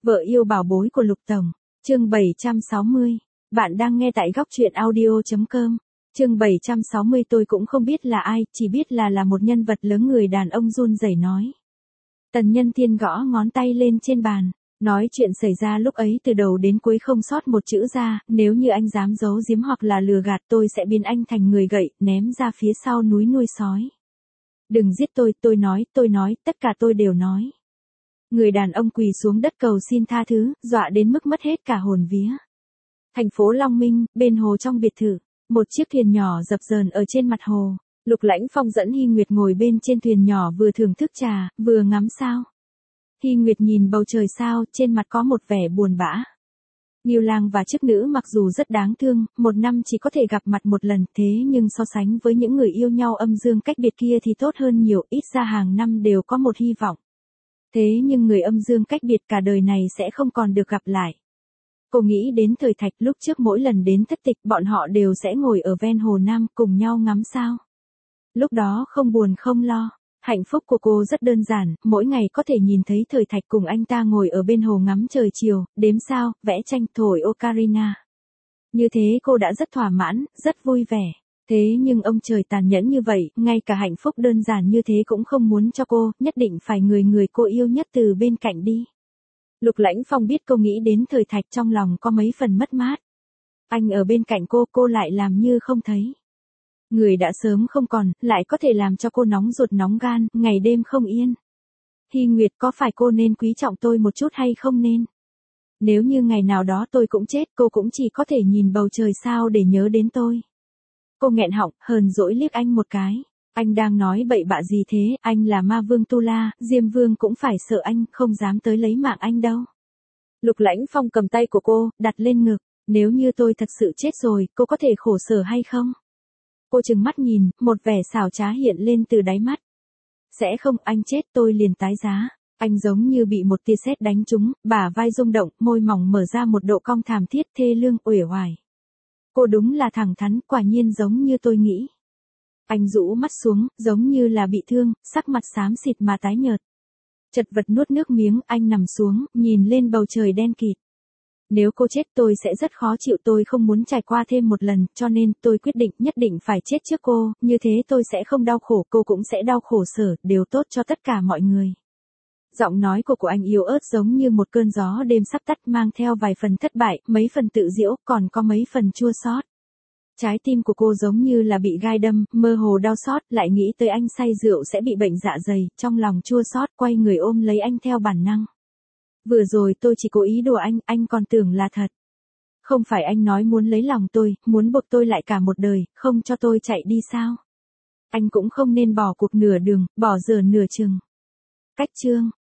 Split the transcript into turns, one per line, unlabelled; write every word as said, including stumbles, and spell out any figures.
Vợ yêu bảo bối của Lục Tổng, chương bảy trăm sáu mươi. Bạn đang nghe tại góc truyện audio chấm com. Chương bảy trăm sáu mươi tôi cũng không biết là ai, chỉ biết là là một nhân vật lớn. Người đàn ông run rẩy nói. Tần Nhân Thiên gõ ngón tay lên trên bàn, nói chuyện xảy ra lúc ấy từ đầu đến cuối không sót một chữ ra, nếu như anh dám giấu giếm hoặc là lừa gạt tôi sẽ biến anh thành người gậy, ném ra phía sau núi nuôi sói. Đừng giết tôi, tôi nói, tôi nói, tất cả tôi đều nói. Người đàn ông quỳ xuống đất cầu xin tha thứ, dọa đến mức mất hết cả hồn vía. Thành phố Long Minh, bên hồ trong biệt thự, một chiếc thuyền nhỏ dập dờn ở trên mặt hồ. Lục Lãnh Phong dẫn Hy Nguyệt ngồi bên trên thuyền nhỏ vừa thưởng thức trà, vừa ngắm sao. Hy Nguyệt nhìn bầu trời sao, trên mặt có một vẻ buồn bã. Ngưu Lang và chức nữ mặc dù rất đáng thương, một năm chỉ có thể gặp mặt một lần, thế nhưng so sánh với những người yêu nhau âm dương cách biệt kia thì tốt hơn nhiều, ít ra hàng năm đều có một hy vọng. Thế nhưng người âm dương cách biệt cả đời này sẽ không còn được gặp lại. Cô nghĩ đến thời Thạch, lúc trước mỗi lần đến thất tịch bọn họ đều sẽ ngồi ở ven hồ Nam cùng nhau ngắm sao. Lúc đó không buồn không lo, hạnh phúc của cô rất đơn giản, mỗi ngày có thể nhìn thấy thời Thạch cùng anh ta ngồi ở bên hồ ngắm trời chiều, đếm sao, vẽ tranh, thổi ocarina. Như thế cô đã rất thỏa mãn, rất vui vẻ. Thế nhưng ông trời tàn nhẫn như vậy, ngay cả hạnh phúc đơn giản như thế cũng không muốn cho cô, nhất định phải người người cô yêu nhất từ bên cạnh đi. Lục Lãnh Phong biết cô nghĩ đến thời Thạch, trong lòng có mấy phần mất mát. Anh ở bên cạnh cô, cô lại làm như không thấy. Người đã sớm không còn, lại có thể làm cho cô nóng ruột nóng gan, ngày đêm không yên. Hy Nguyệt, có phải cô nên quý trọng tôi một chút hay không nên? Nếu như ngày nào đó tôi cũng chết, cô cũng chỉ có thể nhìn bầu trời sao để nhớ đến tôi. Cô nghẹn họng, hờn dỗi liếc anh một cái. Anh đang nói bậy bạ gì thế, anh là ma vương Tu La, Diêm Vương cũng phải sợ anh, không dám tới lấy mạng anh đâu. Lục Lãnh Phong cầm tay của cô, đặt lên ngực. Nếu như tôi thật sự chết rồi, cô có thể khổ sở hay không? Cô trừng mắt nhìn, một vẻ xảo trá hiện lên từ đáy mắt. Sẽ không, anh chết tôi liền tái giá. Anh giống như bị một tia sét đánh trúng, bả vai rung động, môi mỏng mở ra một độ cong thảm thiết, thê lương, uể oải. Cô đúng là thẳng thắn, quả nhiên giống như tôi nghĩ. Anh rũ mắt xuống, giống như là bị thương, sắc mặt xám xịt mà tái nhợt. Chật vật nuốt nước miếng, anh nằm xuống, nhìn lên bầu trời đen kịt. Nếu cô chết tôi sẽ rất khó chịu, tôi không muốn trải qua thêm một lần, cho nên tôi quyết định nhất định phải chết trước cô, như thế tôi sẽ không đau khổ, cô cũng sẽ đau khổ sở, đều tốt cho tất cả mọi người. Giọng nói của của anh yếu ớt giống như một cơn gió đêm sắp tắt, mang theo vài phần thất bại, mấy phần tự giễu, còn có mấy phần chua xót. Trái tim của cô giống như là bị gai đâm, mơ hồ đau xót, lại nghĩ tới anh say rượu sẽ bị bệnh dạ dày, trong lòng chua xót, quay người ôm lấy anh theo bản năng. Vừa rồi tôi chỉ cố ý đùa anh, anh còn tưởng là thật. Không phải anh nói muốn lấy lòng tôi, muốn buộc tôi lại cả một đời, không cho tôi chạy đi sao? Anh cũng không nên bỏ cuộc nửa đường, bỏ giờ nửa chừng. Cách chương.